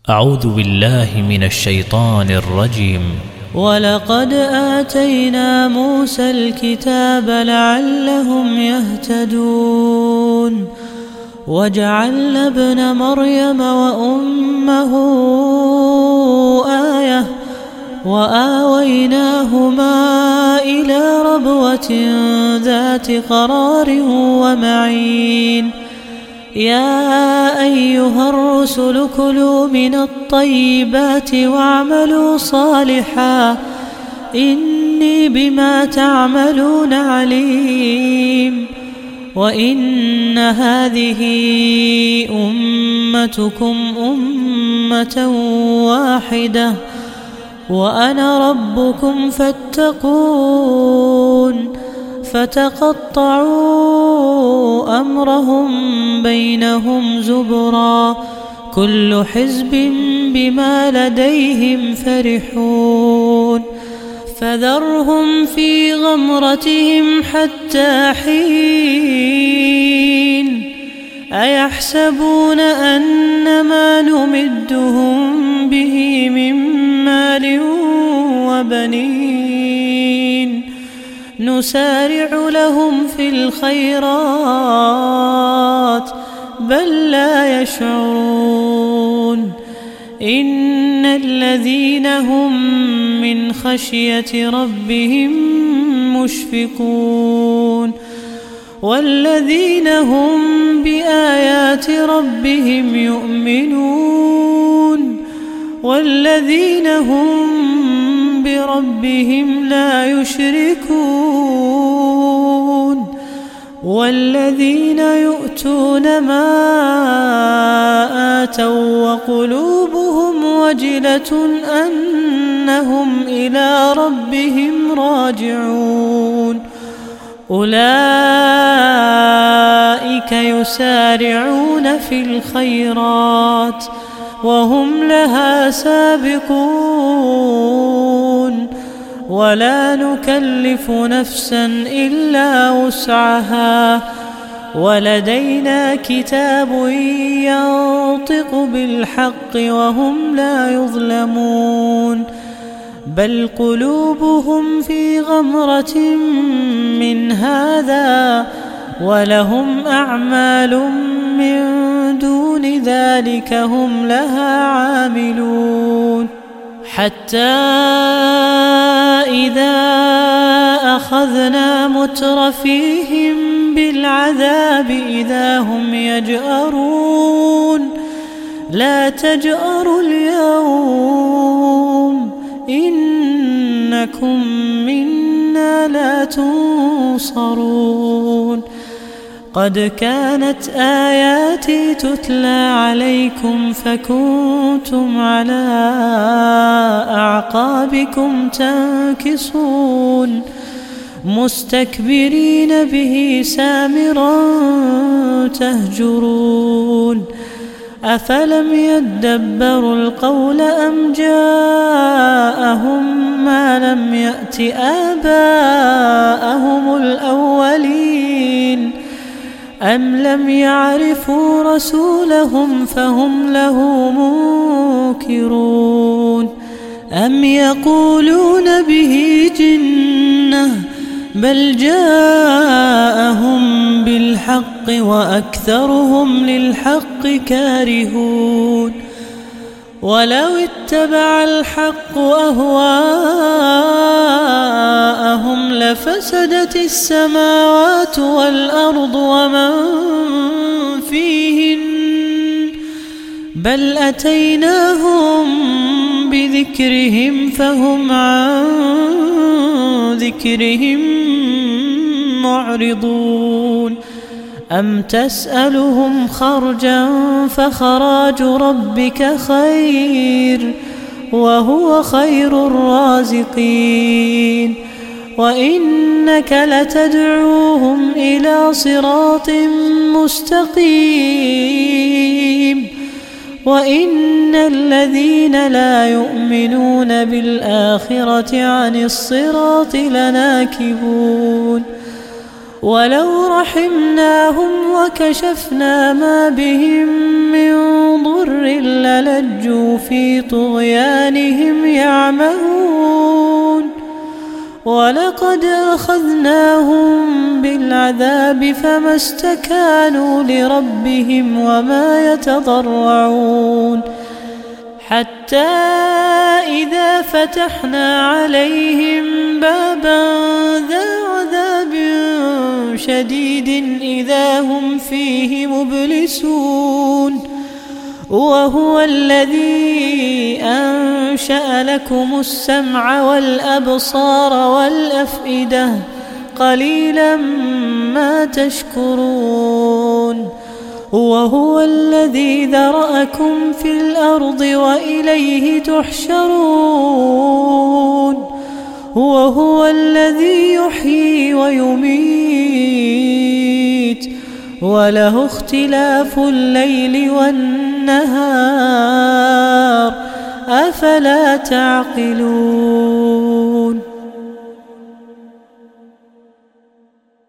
أعوذ بالله من الشيطان الرجيم. ولقد آتينا موسى الكتاب لعلهم يهتدون وجعلنا ابن مريم وأمه آية وآويناهما إلى ربوة ذات قرار ومعين. يا أيها الرسل كلوا من الطيبات واعملوا صالحا إني بما تعملون عليم. وإن هذه أمتكم أمة واحدة وأنا ربكم فاتقون. فتقطعوا أمرهم بينهم زبرا كل حزب بما لديهم فرحون. فذرهم في غمرتهم حتى حين. أيحسبون أن ما نمدهم به من مال وبنين نسارع لهم في الخيرات بل لا يشعرون. إن الذين هم من خشية ربهم مشفقون والذين هم بآيات ربهم يؤمنون والذين هم بربهم لا يشركون والذين يؤتون ما آتوا وقلوبهم وجلة أنهم إلى ربهم راجعون. أولئك يسارعون في الخيرات وهم لها سابقون ولا نكلف نفسا إلا وسعها ولدينا كتاب ينطق بالحق وهم لا يظلمون. بل قلوبهم في غمرة من هذا ولهم أعمال من دون ذلك هم لها عاملون. حتى إذا أخذنا مترفيهم بالعذاب إذا هم يجأرون. لا تجأروا اليوم إنكم منا لا تنصرون. قد كانت آياتي تتلى عليكم فكنتم على أعقابكم تنكصون مستكبرين به سامرا تهجرون. أفلم يدبروا القول أم جاءهم ما لم يأت آباءهم الأولين أم لم يعرفوا رسولهم فهم له منكرون. أم يقولون به جنة بل جاءهم بالحق وأكثرهم للحق كارهون. ولو اتبع الحق أهواءهم لفسدت السماوات والأرض ومن فيهن بل أتيناهم بذكرهم فهم عن ذكرهم معرضون. أم تسألهم خرجا فخراج ربك خير وهو خير الرازقين. وإنك لتدعوهم إلى صراط مستقيم. وإن الذين لا يؤمنون بالآخرة عن الصراط لناكبون. ولو رحمناهم وكشفنا ما بهم من ضر للجوا في طغيانهم يعمهون ولقد أخذناهم بالعذاب فما استكانوا لربهم وما يتضرعون حتى إذا فتحنا عليهم بابا ذا عذاب شديد إذا هم فيه مبلسون وهو الذي أنشأ لكم السمع والأبصار والأفئدة قليلا ما تشكرون وهو الذي ذرأكم في الأرض وإليه تحشرون وهو الذي يحيي ويميت وله اختلاف الليل والنهار أفلا تعقلون